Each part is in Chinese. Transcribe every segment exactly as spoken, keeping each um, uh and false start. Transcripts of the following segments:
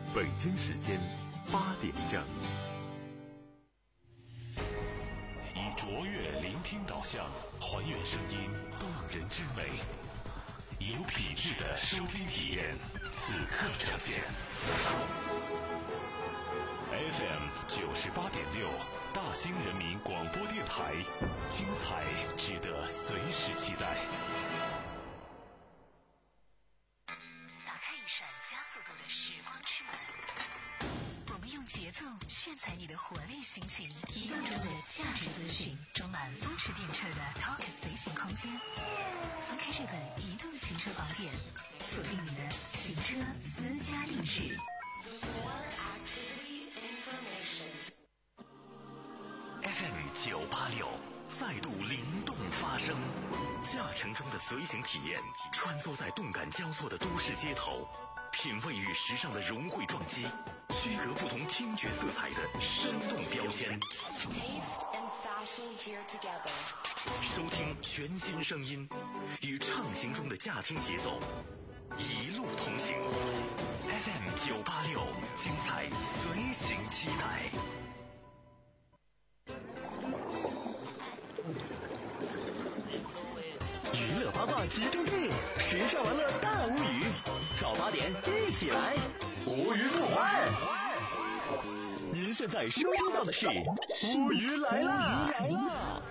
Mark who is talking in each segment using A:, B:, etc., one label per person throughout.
A: 北京时间八点整。
B: 以卓越聆听导向，还原声音动人之美，有品质的收听体验，此刻呈现。F M 九十八点六，大兴人民广播电台，精彩值得随时期待。
C: 打开一扇加速度的时光之门，我们用节奏炫彩你的活力心情，移动中的价值资讯，装满风驰电掣的 Talk 随行空间。翻开这本移动行车宝典，锁定你的行车私家定制。
B: F M 九八六再度灵动发声，驾乘中的随行体验，穿梭在动感交错的都市街头，品味与时尚的融汇撞击，区隔不同听觉色彩的生动标签。收听全新声音，与畅行中的驾听节奏，一路同行。F M 九八六，精彩随行期待。
D: 娱乐八卦集中地，时尚玩乐大无语。早八点一起来，无鱼不欢。您现在收听到的是无鱼来啦！来啦！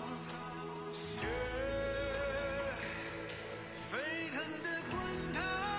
E: 沸腾的滚烫。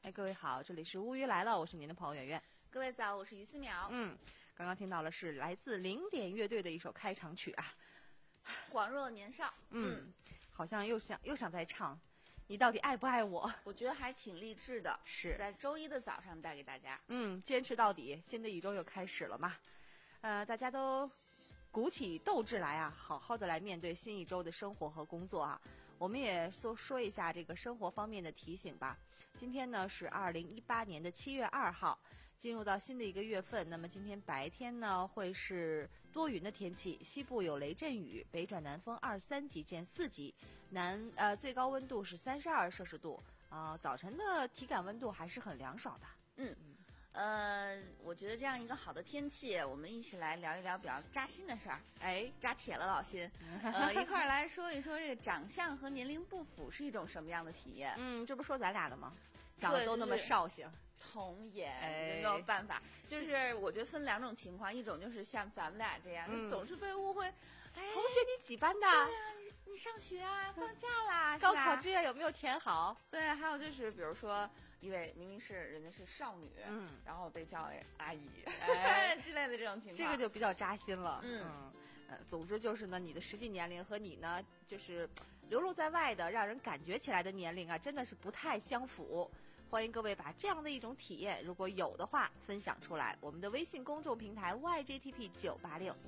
E: 哎，各位好，这里是乌鱼来了，我是您的朋友圆圆。
F: 各位早，我是于思淼。
E: 嗯，刚刚听到了是来自零点乐队的一首开场曲啊，
F: 恍若年少。
E: 嗯，嗯好像又想又想再唱，你到底爱不爱我？
F: 我觉得还挺励志的，
E: 是
F: 在周一的早上带给大家。
E: 嗯，坚持到底，新的一周又开始了嘛。呃，大家都鼓起斗志来啊，好好的来面对新一周的生活和工作啊。我们也说说一下这个生活方面的提醒吧。今天呢是二零一八年的七月二号，进入到新的一个月份。那么今天白天呢会是多云的天气，西部有雷阵雨，北转南风二三级见四级，南呃最高温度是三十二摄氏度啊、呃，早晨的体感温度还是很凉爽的。
F: 嗯。呃，我觉得这样一个好的天气，我们一起来聊一聊比较扎心的事儿。哎，扎铁了老心。呃，一块儿来说一说这个长相和年龄不符是一种什么样的体验？
E: 嗯，这不说咱俩的吗？长得都那么绍兴，
F: 童颜，
E: 哎、
F: 没有办法。就是我觉得分两种情况，一种就是像咱们俩这样，嗯、总是被误会。哎，
E: 同学你几班的？
F: 对呀、啊，你上学啊，放假啦，
E: 高考志愿有没有填好？
F: 对，还有就是比如说。一位明明是人家是少女，嗯，然后被叫为阿姨，哎，之类的这种情况，
E: 这个就比较扎心了。
F: 嗯，
E: 嗯呃，总之就是呢，你的实际年龄和你呢，就是流露在外的，让人感觉起来的年龄啊，真的是不太相符。欢迎各位把这样的一种体验，如果有的话，分享出来。我们的微信公众平台 Y J T P 九八六。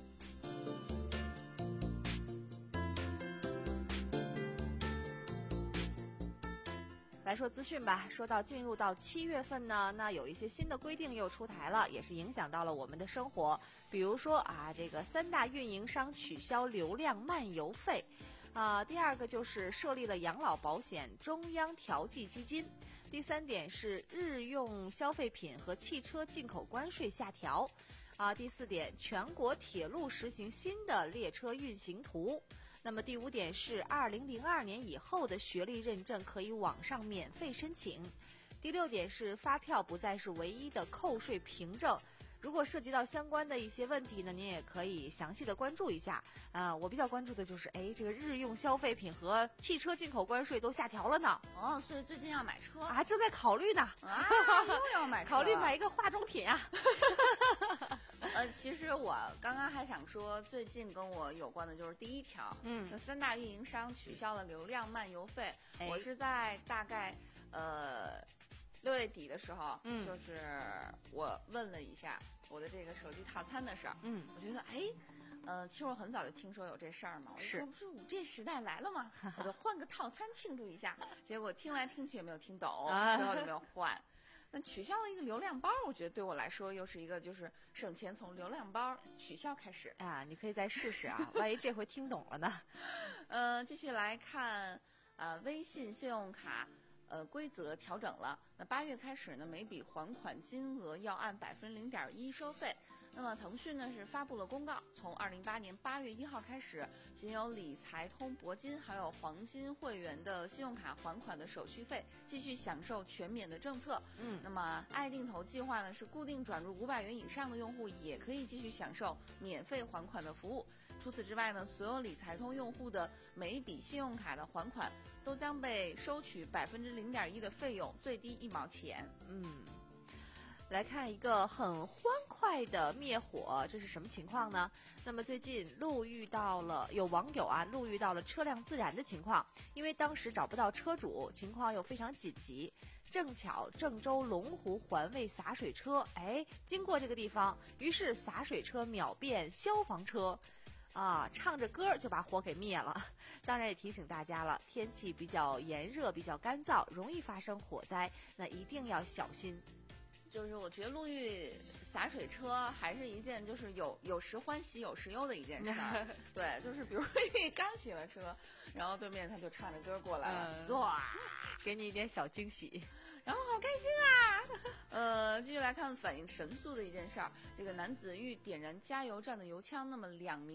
E: 来说资讯吧。说到进入到七月份呢，那有一些新的规定又出台了，也是影响到了我们的生活。比如说啊，这个三大运营商取消流量漫游费，啊，第二个就是设立了养老保险中央调剂基金。第三点是日用消费品和汽车进口关税下调。啊，第四点，全国铁路实行新的列车运行图。那么第五点是二零零二年以后的学历认证可以网上免费申请。第六点是发票不再是唯一的扣税凭证。如果涉及到相关的一些问题呢，您也可以详细的关注一下。啊、呃，我比较关注的就是，哎，这个日用消费品和汽车进口关税都下调了呢。
F: 哦，所以最近要买车
E: 啊，正在考虑呢。
F: 啊，又要买车，
E: 考虑买一个化妆品啊。
F: 呃，其实我刚刚还想说，最近跟我有关的就是第一条，嗯，三大运营商取消了流量漫游费。哎、我是在大概呃六月底的时候，嗯，就是我问了一下我的这个手机套餐的事儿，嗯，我觉得哎。呃，其实我很早就听说有这事儿嘛，我说不是五 G 时代来了吗？我就换个套餐庆祝一下。结果听来听去也没有听懂，最后就没有换。那取消了一个流量包，我觉得对我来说又是一个就是省钱从流量包取消开始。
E: 啊，你可以再试试啊，万一这回听懂了呢？
F: 呃，继续来看，呃，微信信用卡。呃，规则调整了。那八月开始呢，每笔还款金额要按百分之零点一收费。那么腾讯呢是发布了公告，从二零一八年八月一号开始，仅有理财通、铂金还有黄金会员的信用卡还款的手续费继续享受全免的政策。嗯，那么爱定投计划呢是固定转入五百元以上的用户也可以继续享受免费还款的服务。除此之外呢，所有理财通用户的每一笔信用卡的还款都将被收取百分之零点一的费用，最低一毛钱。
E: 嗯，来看一个很欢快的灭火，这是什么情况呢？那么最近路遇到了有网友啊，路遇到了车辆自燃的情况，因为当时找不到车主，情况又非常紧急。正巧郑州龙湖环卫洒水车，哎，经过这个地方，于是洒水车秒变消防车。啊，唱着歌就把火给灭了。当然也提醒大家了，天气比较炎热，比较干燥，容易发生火灾，那一定要小心。
F: 就是我觉得路遇洒水车还是一件就是有有时欢喜有时忧的一件事儿。对，就是比如说你刚起了车，然后对面他就唱着歌过来了，唰、嗯，
E: 给你一点小惊喜，
F: 然后好开心啊。呃，继续来看反应神速的一件事儿，这个男子欲点燃加油站的油枪，那么两名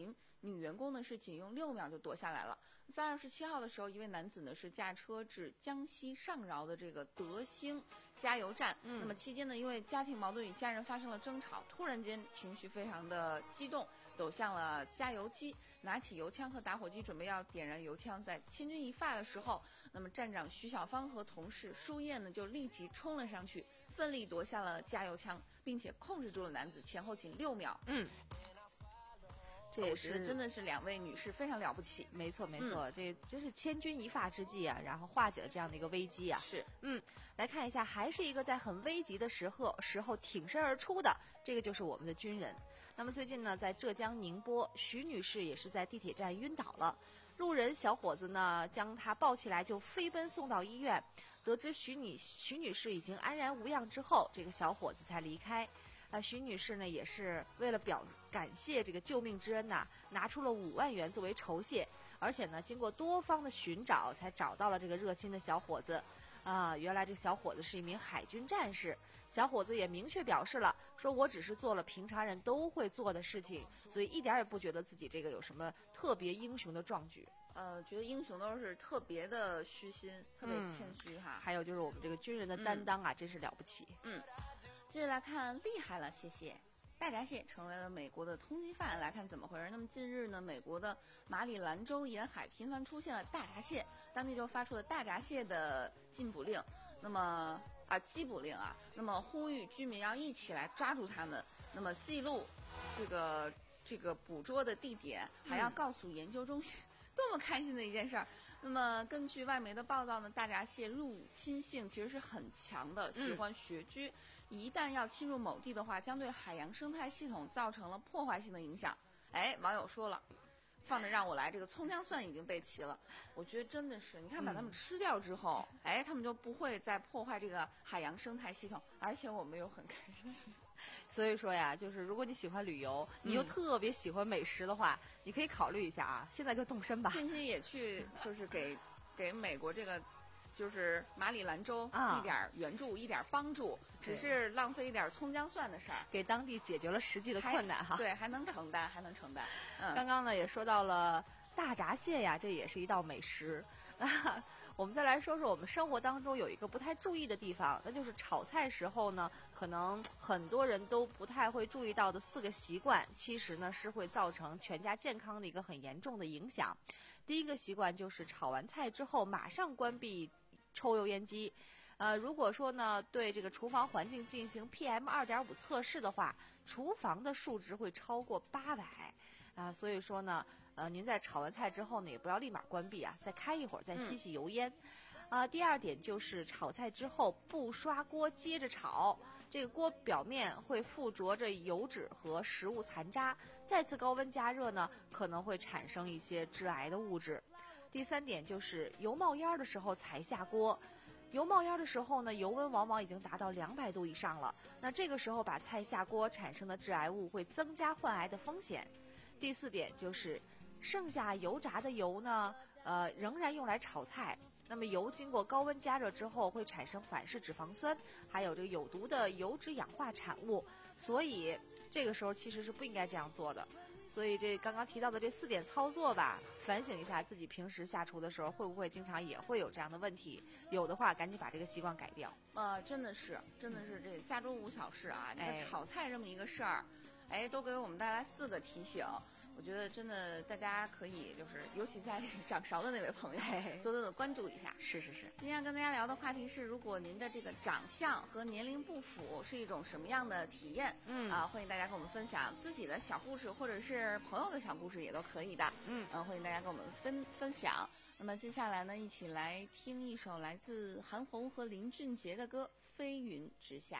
F: 女员工呢是仅用六秒就夺下来了。三月二十七号的时候，一位男子呢是驾车至江西上饶的这个德兴加油站，
E: 嗯、
F: 那么期间呢，因为家庭矛盾与家人发生了争吵，突然间情绪非常的激动，走向了加油机，拿起油枪和打火机准备要点燃油枪。在千钧一发的时候，那么站长徐小芳和同事舒燕呢就立即冲了上去，奋力夺下了加油枪，并且控制住了男子，前后仅六秒。
E: 嗯。这也是
F: 真的是两位女士非常了不起，
E: 没错没错，嗯、这真是千钧一发之际啊，然后化解了这样的一个危机啊。
F: 是，
E: 嗯，来看一下，还是一个在很危急的时候时候挺身而出的，这个就是我们的军人。那么最近呢，在浙江宁波，徐女士也是在地铁站晕倒了，路人小伙子呢将她抱起来就飞奔送到医院，得知徐女徐女士已经安然无恙之后，这个小伙子才离开。啊，徐女士呢也是为了表感谢这个救命之恩呐、啊，拿出了五万元作为酬谢，而且呢，经过多方的寻找，才找到了这个热心的小伙子。啊，原来这个小伙子是一名海军战士。小伙子也明确表示了，说我只是做了平常人都会做的事情，所以一点也不觉得自己这个有什么特别英雄的壮举。
F: 呃，觉得英雄都是特别的虚心，特别谦虚哈、
E: 嗯。还有就是我们这个军人的担当啊，嗯、真是了不起。
F: 嗯。接着来看，厉害了，谢谢。大闸蟹成为了美国的通缉犯，来看怎么回事。那么近日呢，美国的马里兰州沿海频繁出现了大闸蟹，当地就发出了大闸蟹的禁捕令，那么啊缉捕令啊，那么呼吁居民要一起来抓住它们，那么记录这个这个捕捉的地点，还要告诉研究中心。嗯多么开心的一件事儿！那么根据外媒的报道呢，大闸蟹入侵性其实是很强的，喜欢穴居。嗯、一旦要侵入某地的话，将对海洋生态系统造成了破坏性的影响。哎，网友说了，放着让我来，这个葱姜蒜已经备齐了。我觉得真的是，你看把它们吃掉之后，嗯、哎，它们就不会再破坏这个海洋生态系统，而且我们又很开心。
E: 所以说呀，就是如果你喜欢旅游，你又特别喜欢美食的话，嗯、你可以考虑一下啊，现在就动身吧。
F: 近期也去，就是给给美国这个，就是马里兰州一点援助，啊、一点帮助，只是浪费一点葱姜蒜的事儿，
E: 给当地解决了实际的困难哈。
F: 对，还能承担，还能承担。嗯，
E: 刚刚呢也说到了大闸蟹呀，这也是一道美食。那我们再来说说我们生活当中有一个不太注意的地方，那就是炒菜时候呢，可能很多人都不太会注意到的四个习惯，其实呢是会造成全家健康的一个很严重的影响。第一个习惯就是炒完菜之后马上关闭抽油烟机。呃，如果说呢对这个厨房环境进行 P M 二点五 测试的话，厨房的数值会超过八百啊，所以说呢。呃，您在炒完菜之后呢，也不要立马关闭啊，再开一会儿，再吸吸油烟。啊、嗯呃，第二点就是炒菜之后不刷锅接着炒，这个锅表面会附着着油脂和食物残渣，再次高温加热呢，可能会产生一些致癌的物质。第三点就是油冒烟的时候才下锅，油冒烟的时候呢，油温往往已经达到两百度以上了，那这个时候把菜下锅产生的致癌物会增加患癌的风险。第四点就是剩下油炸的油呢，呃，仍然用来炒菜。那么油经过高温加热之后，会产生反式脂肪酸，还有这个有毒的油脂氧化产物，所以这个时候其实是不应该这样做的。所以这刚刚提到的这四点操作吧，反省一下自己平时下厨的时候会不会经常也会有这样的问题，有的话赶紧把这个习惯改掉。
F: 啊、呃，真的是，真的是这家中无小事啊！这个炒菜这么一个事儿，哎，都给我们带来四个提醒。我觉得真的大家可以就是，尤其在掌勺的那位朋友，多多的关注一下。
E: 是是是。
F: 今天要跟大家聊的话题是，如果您的这个长相和年龄不符，是一种什么样的体验？嗯啊，欢迎大家跟我们分享自己的小故事，或者是朋友的小故事也都可以的。嗯嗯、啊，欢迎大家跟我们分分享。那么接下来呢，一起来听一首来自韩红和林俊杰的歌《飞云直下》。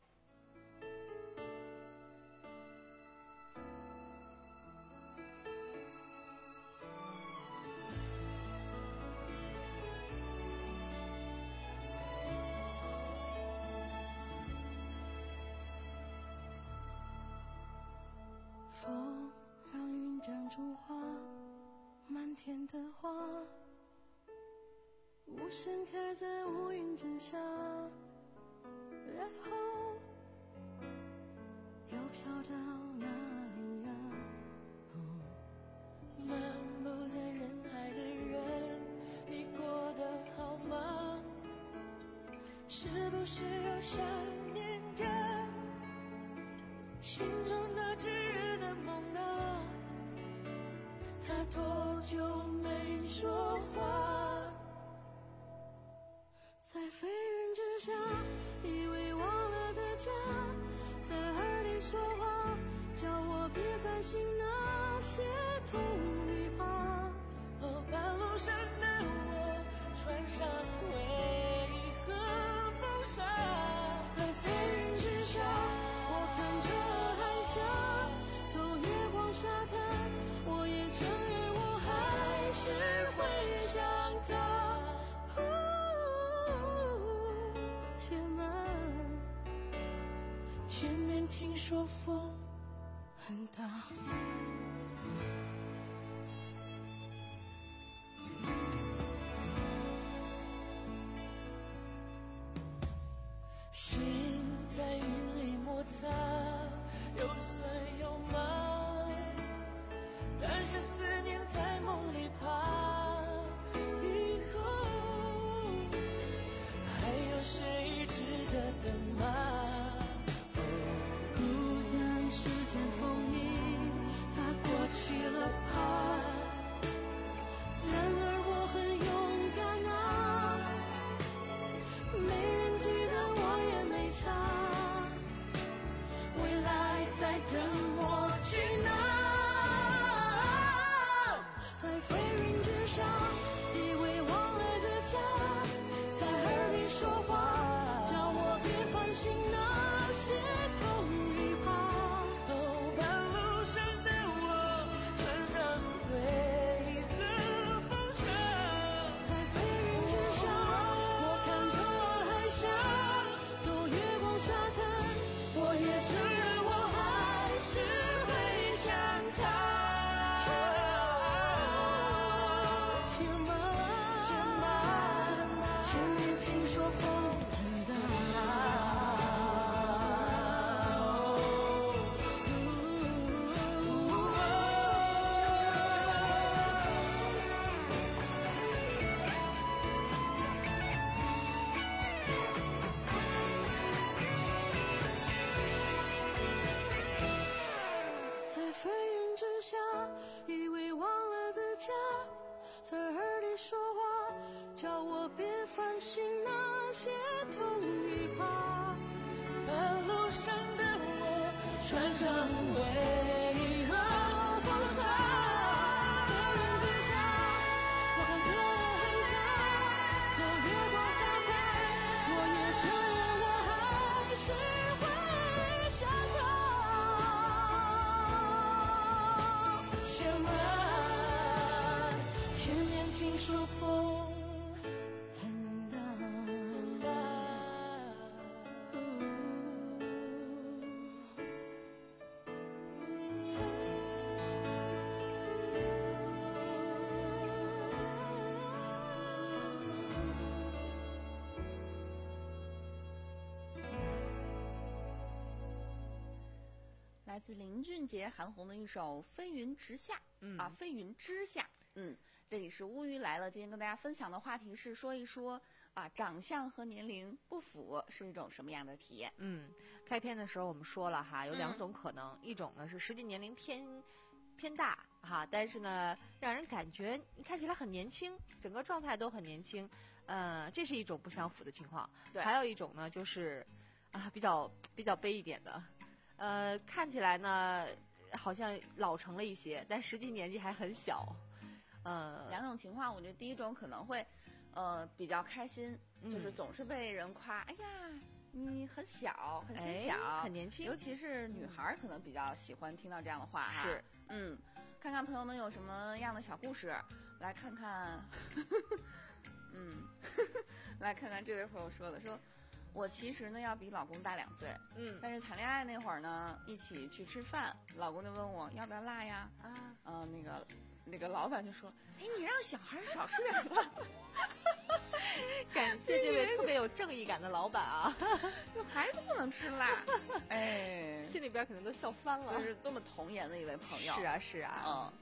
G: 风让云长出花，满天的花，无声刻在乌云之下，然后又飘到哪里呀、哦？ 漫步在人海的人，你过得好吗？是不是又想念着心中那炙热的梦呢？他多久没说话？在飞云之下，以为忘了的家，在耳里说话，叫我别烦心那些痛与怕。哦，半路上的我穿上回忆和风沙，在飞云之下，我看着海峡，走月光沙滩，我也承认我还是会想他。且慢，前面听说风很大。心在云里摩擦，有酸有麻，但是思念在梦里爬。以后还有谁值得等吗？孤单是阵风衣，它过去了怕。然而我很勇敢啊，没人记得我也没差，未来在等我去拿。在飞云之下，以为忘了的家，在耳里说话，叫我别烦心那些痛与怕。哦，半路上的我穿上回忆和风沙，在飞云之下，我看着海峡，走月光沙滩，我也承认我还是会想他。且慢，且慢，前面听说风很大。在飞云之下，以为忘了的家，在耳里说话，叫我别烦心那些痛与怕。半路上的我穿上回忆和风沙，飞云之下，我看着海峡，走月光沙滩，我也承认我还是会想他。且慢，前面听说风很大很大。
F: 来自林俊杰、韩红的一首《飞云直下》，
E: 嗯
F: 啊，飞云之下，嗯，这里是乌鱼来了。今天跟大家分享的话题是说一说啊，长相和年龄不符是一种什么样的体验？
E: 嗯，开篇的时候我们说了哈，有两种可能，一种呢是实际年龄偏偏大哈，但是呢让人感觉你看起来很年轻，整个状态都很年轻，呃，这是一种不相符的情况。
F: 对
E: 还有一种呢就是啊比较比较悲一点的，呃，看起来呢好像老成了一些，但实际年纪还很小。呃，
F: 两种情况，我觉得第一种可能会，呃，比较开心，
E: 嗯
F: 就是总是被人夸，哎呀，你很小，很
E: 哎
F: 显小，
E: 很年轻
F: 尤其是女孩儿可能比较喜欢听到这样的话哈。
E: 是，
F: 嗯，看看朋友们有什么样的小故事，来看看，嗯，来看看这位朋友说的，说我其实呢要比老公大两岁，
E: 嗯
F: 但是谈恋爱那会儿呢，一起去吃饭，老公就问我要不要辣呀，
E: 啊，
F: 嗯、那个那个老板就说，哎，你让小孩少吃点辣，
E: 感谢这位特别有正义感的老板啊，
F: 就孩子不能吃辣，哎，
E: 心里边可能都笑翻了。
F: 这是多么童颜的一位朋友。
E: 是啊，是啊，
F: 嗯，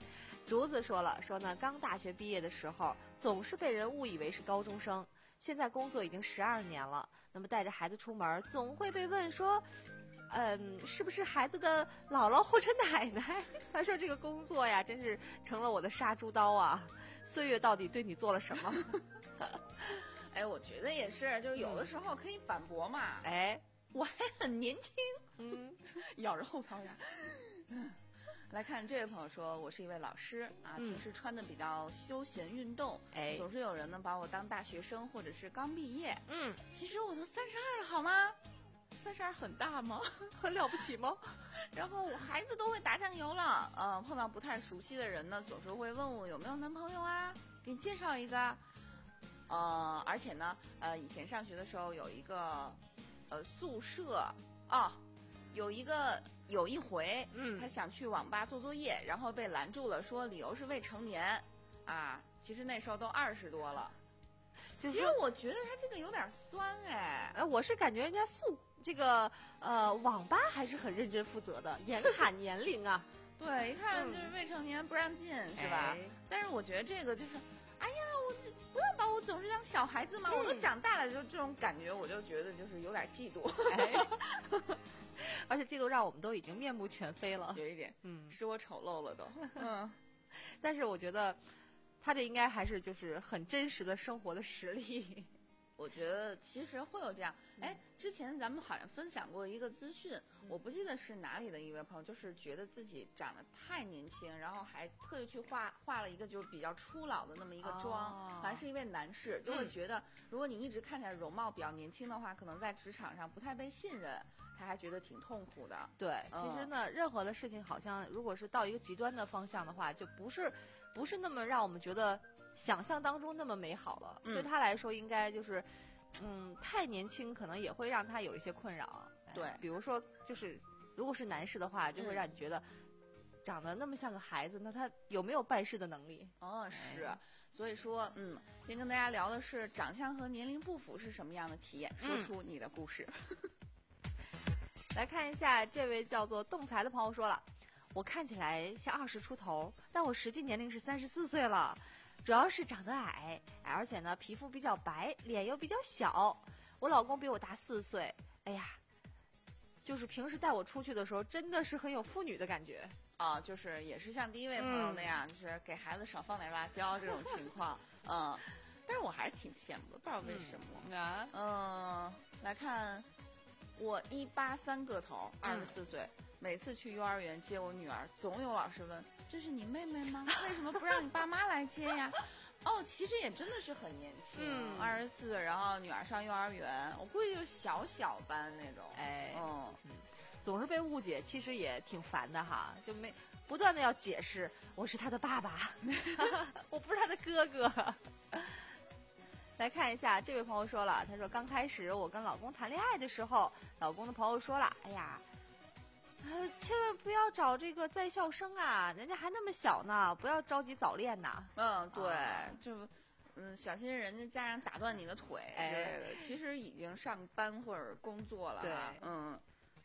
E: 竹子说了，说呢，刚大学毕业的时候，总是被人误以为是高中生。现在工作已经十二年了，那么带着孩子出门，总会被问说，嗯，是不是孩子的姥姥或者奶奶？他说这个工作呀，真是成了我的杀猪刀啊！岁月到底对你做了什么？
F: 哎，我觉得也是，就是有的时候可以反驳嘛。
E: 哎，
F: 我还很年轻，
E: 嗯，
F: 咬着后槽牙。来看这位朋友说，我是一位老师啊，
E: 嗯
F: 平时穿的比较休闲运动，
E: 哎
F: 总是有人呢把我当大学生或者是刚毕业。
E: 嗯，
F: 其实我都三十二了，好吗？三十二很大吗？
E: 很了不起吗？
F: 然后我孩子都会打酱油了，呃，碰到不太熟悉的人呢，总是会问我有没有男朋友啊，给你介绍一个。呃，而且呢，呃，以前上学的时候有一个，呃，宿舍啊，有一个有一回，
E: 嗯
F: 他想去网吧做作业，然后被拦住了，说理由是未成年，啊，其实那时候都二十多了。
E: 就是
F: 其实我觉得他这个有点酸哎，
E: 呃，我是感觉人家宿这个呃网吧还是很认真负责的，严卡年龄啊。
F: 对，一看就是未成年不让进，是吧？
E: 哎
F: 但是我觉得这个就是，哎呀，我不要把我总是当小孩子嘛，
E: 嗯
F: 我都长大了，就这种感觉，我就觉得就是有点嫉妒，
E: 哎，而且嫉妒让我们都已经面目全非了。
F: 有一点，
E: 嗯，
F: 使我丑陋了都。嗯，
E: 但是我觉得他这应该还是就是很真实的生活的实力。
F: 我觉得其实会有这样。哎，之前咱们好像分享过一个资讯，我不记得是哪里的一位朋友，就是觉得自己长得太年轻，然后还特意去画画了一个就是比较初老的那么一个妆，
E: 哦
F: 好像是一位男士，就会觉得如果你一直看起来容貌比较年轻的话，可能在职场上不太被信任，他还觉得挺痛苦的。
E: 对，
F: 嗯
E: 其实呢，任何的事情好像如果是到一个极端的方向的话，就不是不是那么让我们觉得想象当中那么美好了。
F: 嗯
E: 对他来说，应该就是，嗯，太年轻可能也会让他有一些困扰。哎
F: 对
E: 比如说就是如果是男士的话，就会
F: 嗯
E: 让你觉得。长得那么像个孩子，那他有没有办事的能力？
F: 哦，是
E: 哎，
F: 所以说，嗯，今天跟大家聊的是长相和年龄不符是什么样的体验，说
E: 嗯
F: 出你的故事。
E: 来看一下，这位叫做动财的朋友说了，我看起来像二十出头，但我实际年龄是三十四岁了，主要是长得矮，而且呢皮肤比较白，脸又比较小。我老公比我大四岁，哎呀，就是平时带我出去的时候，真的是很有妇女的感觉。
F: 啊，就是也是像第一位朋友那样，就是给孩子少放点辣椒这种情况，嗯，但是我还是挺羡慕的，不知道为什么。
E: 啊，
F: 嗯，来看，我一八三个头，二十四岁，每次去幼儿园接我女儿，总有老师问：“这是你妹妹吗？为什么不让你爸妈来接呀？”哦，其实也真的是很年轻，
E: 嗯
F: 二十四，然后女儿上幼儿园，我估计就是小小班那种。
E: 哎，
F: 嗯，
E: 总是被误解，其实也挺烦的哈，就没不断的要解释，我是他的爸爸，我不是他的哥哥。来看一下，这位朋友说了，他说刚开始我跟老公谈恋爱的时候，老公的朋友说了，哎呀，呃，千万不要找这个在校生啊，人家还那么小呢，不要着急早恋呐。
F: 嗯，对，
E: 啊
F: 就。嗯，小心人家家长打断你的腿之类的，其实已经上班或者工作了。
E: 对，
F: 嗯。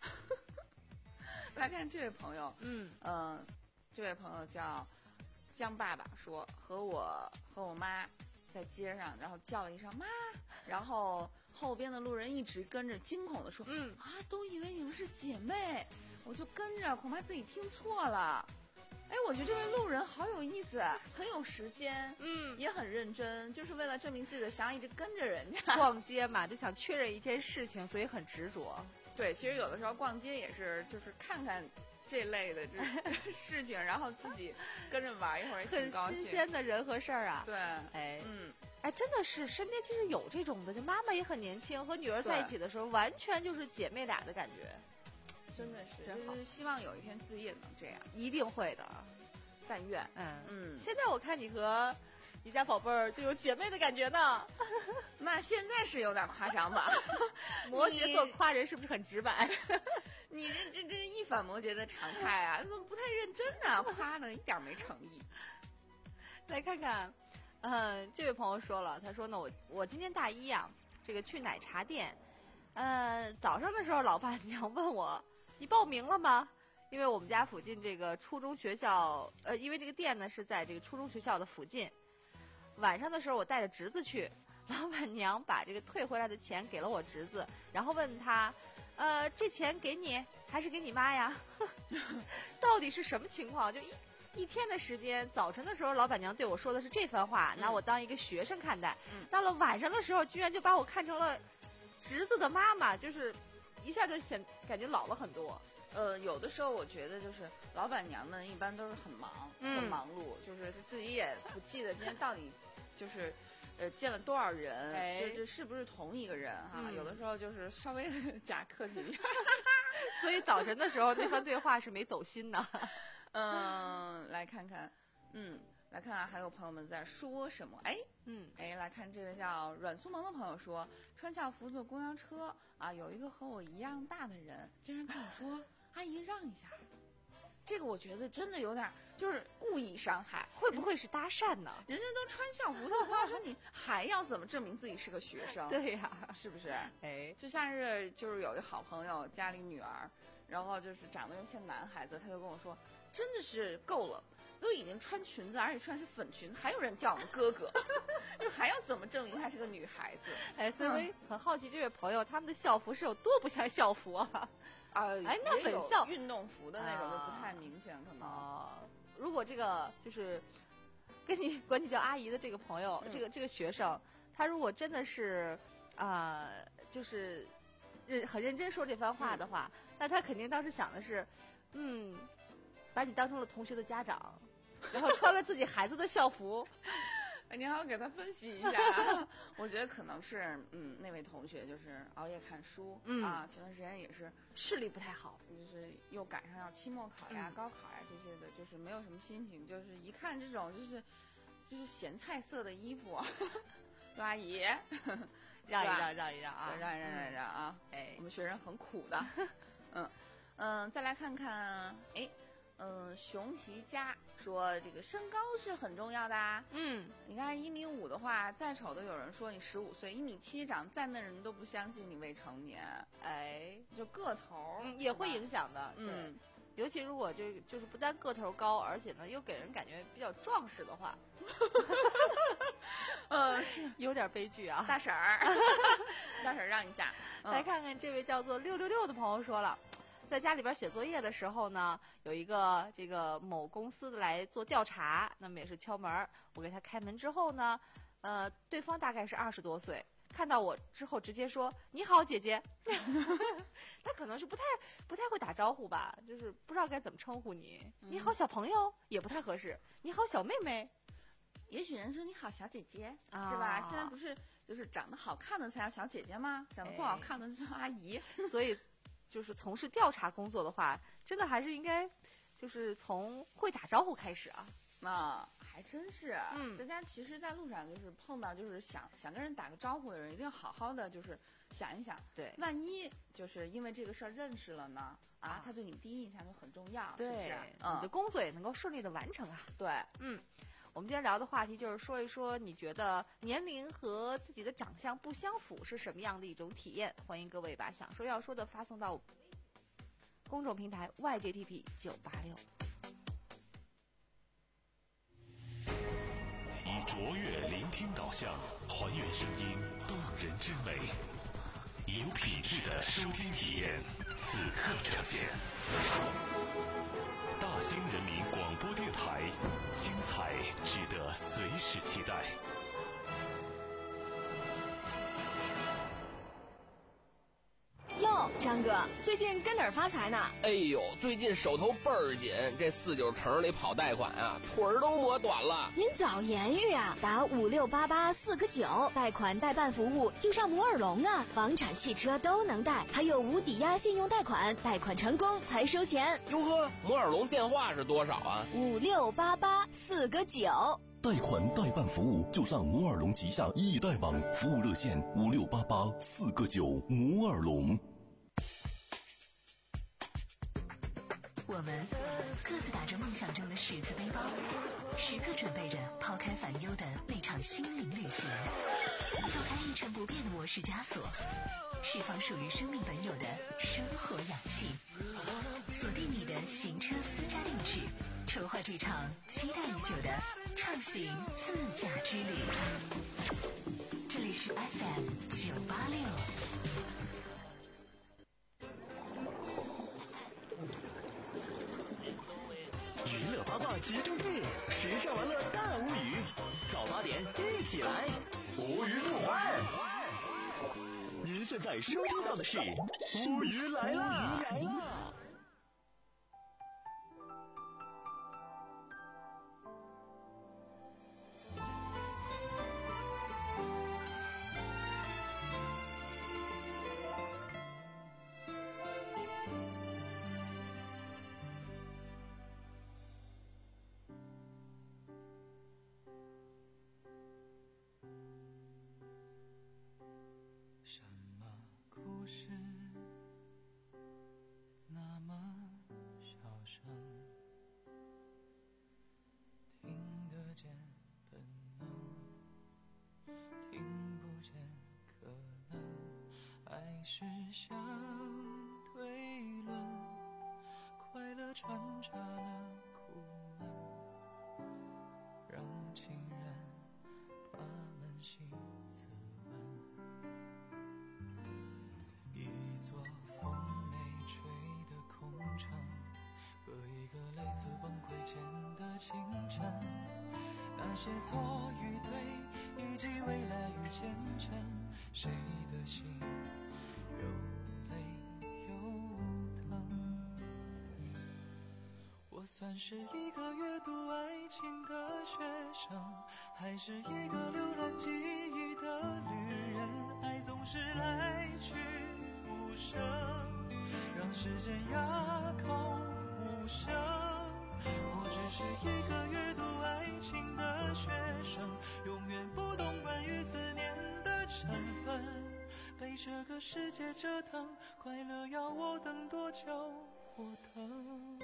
F: 来看这位朋友，
E: 嗯
F: 嗯、呃，这位朋友叫江爸爸，说和我和我妈在街上，然后叫了一声妈，然后后边的路人一直跟着，惊恐的说，
E: 嗯
F: 啊，都以为你们是姐妹，我就跟着，恐怕自己听错了。哎，我觉得这位路人好有意思，很有时间，
E: 嗯，
F: 也很认真，就是为了证明自己的想法，一直跟着人家。
E: 逛街嘛，就想确认一件事情，所以很执着。
F: 对，其实有的时候逛街也是，就是看看这类的这事情，然后自己跟着玩一会儿，也挺高兴。
E: 很新鲜的人和事儿啊。
F: 对，
E: 哎，
F: 嗯，
E: 哎，真的是身边其实有这种的，就妈妈也很年轻，和女儿在一起的时候，完全就是姐妹俩的感觉。
F: 真的是，
E: 真好
F: 就是希望有一天自己也能这样，
E: 一定会的，
F: 但愿。
E: 嗯
F: 嗯，
E: 现在我看你和你家宝贝儿就有姐妹的感觉呢。
F: 那现在是有点夸张吧？
E: 摩羯座夸人是不是很直白？
F: 你这这这一反摩羯的常态啊，怎么不太认真呢？夸的一点没诚意。
E: 来看看，嗯，这位朋友说了，他说呢，我我今年大一啊，这个去奶茶店，呃，早上的时候老板娘问我，你报名了吗？ 因为我们家附近这个初中学校，呃，因为这个店呢是在这个初中学校的附近，晚上的时候我带着侄子去，老板娘把这个退回来的钱给了我侄子，然后问他，呃，这钱给你还是给你妈呀？到底是什么情况？就一一天的时间，早晨的时候老板娘对我说的是这番话，拿我当一个学生看待，
F: 嗯、
E: 到了晚上的时候，居然就把我看成了侄子的妈妈，就是一下就显感觉老了很多。
F: 呃，有的时候我觉得就是老板娘们一般都是很忙，
E: 嗯、
F: 很忙碌，就是自己也不记得今天到底就是呃见了多少人，
E: 哎、
F: 就这是不是同一个人哈、
E: 嗯？
F: 有的时候就是稍微假客气一点，
E: 所以早晨的时候那番对话是没走心呢。
F: 嗯，来看看，嗯。来看看还有朋友们在说什么？哎，
E: 嗯，
F: 哎，来看这位叫阮苏萌的朋友说，穿校服坐公交车啊，有一个和我一样大的人，竟然跟我说：“阿姨让一下。”这个我觉得真的有点就是故意伤害，
E: 会不会是搭讪呢？
F: 人家都穿校服坐公交车，你还要怎么证明自己是个学生？
E: 对呀、
F: 啊，是不是？
E: 哎，
F: 就像是就是有一个好朋友家里女儿，然后就是长得又像男孩子，他就跟我说，真的是够了。都已经穿裙子，而且穿的是粉裙子，还有人叫我们哥哥，就还要怎么证明她是个女孩子？
E: 哎，所以我很好奇，这位朋友他们的校服是有多不像校服啊？
F: 啊，
E: 哎，那本校
F: 运动服的那种就不太明显，可能。
E: 哦、啊，如果这个就是跟你管你叫阿姨的这个朋友，嗯、这个这个学生，他如果真的是啊、呃，就是认很认真说这番话的话，嗯、那他肯定当时想的是，嗯，把你当成了同学的家长。然后穿了自己孩子的校服，
F: 你还要给他分析一下。我觉得可能是，嗯，那位同学就是熬夜看书，
E: 嗯
F: 啊，前段时间也是
E: 视力不太好，
F: 就是又赶上要期末考呀、
E: 嗯、
F: 高考呀这些的，就是没有什么心情，就是一看这种就是就是咸菜色的衣服，说阿姨
E: 让一让，让一让啊，
F: 让一让，让一让啊，
E: 哎，
F: 我们学生很苦的，嗯嗯，再来看看，哎。嗯，熊习佳说这个身高是很重要的啊。
E: 嗯，
F: 你看一米五的话，再丑的有人说你十五岁；一米七长再嫩人都不相信你未成年。哎，就个头、
E: 嗯、也会影响的。
F: 嗯，
E: 尤其如果就就是不但个头高，而且呢又给人感觉比较壮实的话，
F: 呃，是
E: 有点悲剧啊。
F: 大婶儿，大婶儿让一下。
E: 嗯、来看看这位叫做六六六的朋友说了。在家里边写作业的时候呢，有一个这个某公司的来做调查，那么也是敲门，我给他开门之后呢，呃，对方大概是二十多岁，看到我之后直接说：“你好，姐姐。”他可能是不太不太会打招呼吧，就是不知道该怎么称呼你。嗯、你好，小朋友也不太合适。你好，小妹妹。
F: 也许人说你好，小姐姐，
E: 啊、
F: 是吧？现在不是就是长得好看的才叫小姐姐吗？长得不好看的就叫阿姨。
E: 哎、所以。就是从事调查工作的话，真的还是应该，就是从会打招呼开始啊。
F: 啊，还真是。
E: 嗯，
F: 大家其实，在路上就是碰到就是想想跟人打个招呼的人，一定要好好的就是想一想。
E: 对，
F: 万一就是因为这个事儿认识了呢，啊，啊他对你第一印象就很重要，
E: 对，
F: 是不是？
E: 嗯，你的工作也能够顺利的完成啊。
F: 对，
E: 嗯。我们今天聊的话题就是说一说，你觉得年龄和自己的长相不相符是什么样的一种体验？欢迎各位把想说要说的发送到公众平台 Y J T P 九八六。
B: 以卓越聆听导向，还原声音动人之美，以有品质的收听体验，此刻呈现。大兴人民广播电台，精彩值得随时期待。
H: 哟，张哥，最近跟哪儿发财呢？
I: 哎呦，最近手头倍儿紧，这四九城里跑贷款啊，腿儿都磨短了。
H: 您早言语啊，打五六八八四个九，贷款代办服务就上摩尔龙啊，房产、汽车都能贷，还有无抵押信用贷款，贷款成功才收钱。
I: 哟呵，摩尔龙电话是多少啊？
H: 五六八八四个九。
J: 贷款代办服务就上摩尔龙旗下易贷网，服务热线五六八八四个九。摩尔龙。
C: 我们各自打着梦想中的十字背包，时刻准备着抛开烦忧的那场心灵旅行，跳开一成不变的模式枷锁， 释放属于生命本有的生活氧气。锁定你的行车私家定制，筹划这场期待已久的畅行自驾之旅。这里是 F M 九八六。
D: 娱乐八卦集中地，时尚玩乐大无语，早八点一起来，无语不欢。您现在收听到的是无语来啦！
K: 什么故事那么小声，听得见本能，听不见可能，爱是相对论，快乐穿插了苦闷，让情人把扪心自问。一座风没吹的空城，和一个类似崩溃前的清晨，那些错与对以及未来与前程，谁的心又累又疼。我算是一个阅读爱情的学生，还是一个浏览记忆的旅人？爱总是来去无声，让时间哑口无声。我只是一个阅读爱情的学生，永远不懂关于思念的成分，被这个世界折腾，快乐要我等多久我等。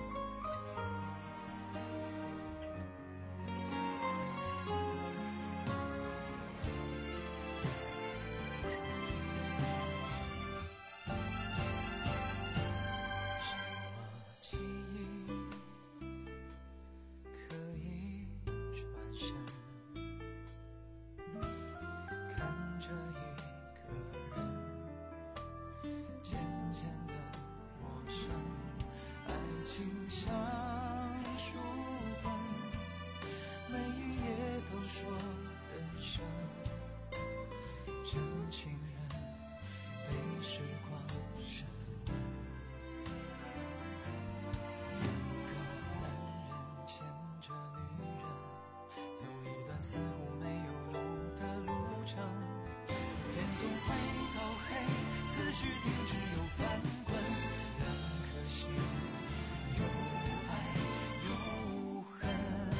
K: 似乎没有路的路程，天总会到黑，思绪停止又翻滚，两颗心有爱有恨。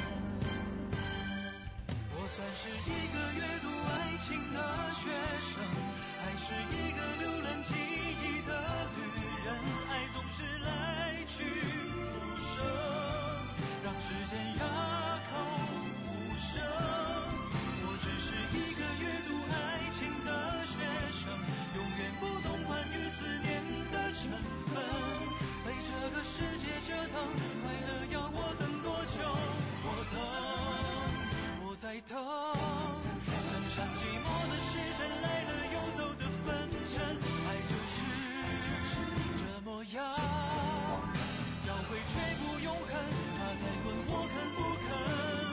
K: 我算是一个阅读爱情的学生，还是一个浏览记忆的旅人？爱总是来去无声，让时间哑口无声。一个阅读爱情的学生，永远不懂关于思念的成分，被这个世界折腾，快乐要我等多久我等，我在等。曾像寂寞的时针，来了又走的分针，爱就是这模样，教会却不永恒，他在问我肯不肯。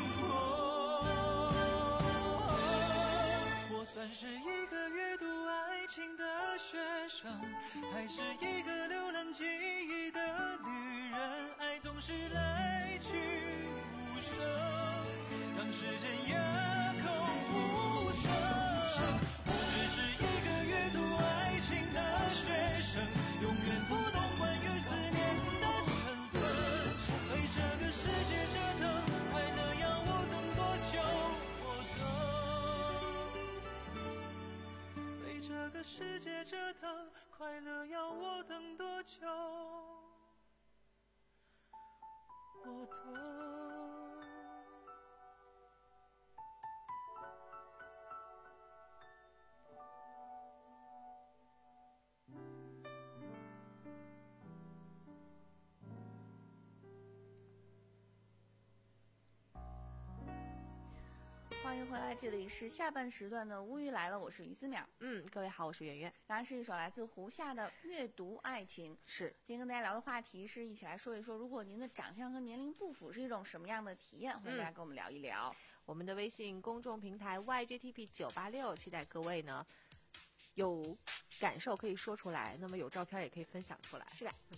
K: 算是一个阅读爱情的学生，还是一个浏览记忆的旅人？爱总是来去无声，让时间哑口无声。我只是一个阅读爱情的学生，永远不懂关于思念的成分，被这个世界折腾，快乐要我等多久我等。这个世界折腾，快乐要我等多久我等。
F: 迎回来，这里是下半时段的乌鱼来了，我是于思淼。
E: 嗯，各位好，我是圆圆。
F: 刚刚是一首来自胡夏的《阅读爱情》。
E: 是，
F: 今天跟大家聊的话题是一起来说一说，如果您的长相和年龄不符，是一种什么样的体验？欢迎大家跟我们聊一聊。
E: 嗯、我们的微信公众平台 Y J T P 九八六，期待各位呢有感受可以说出来，那么有照片也可以分享出来。
F: 是的，
E: 嗯。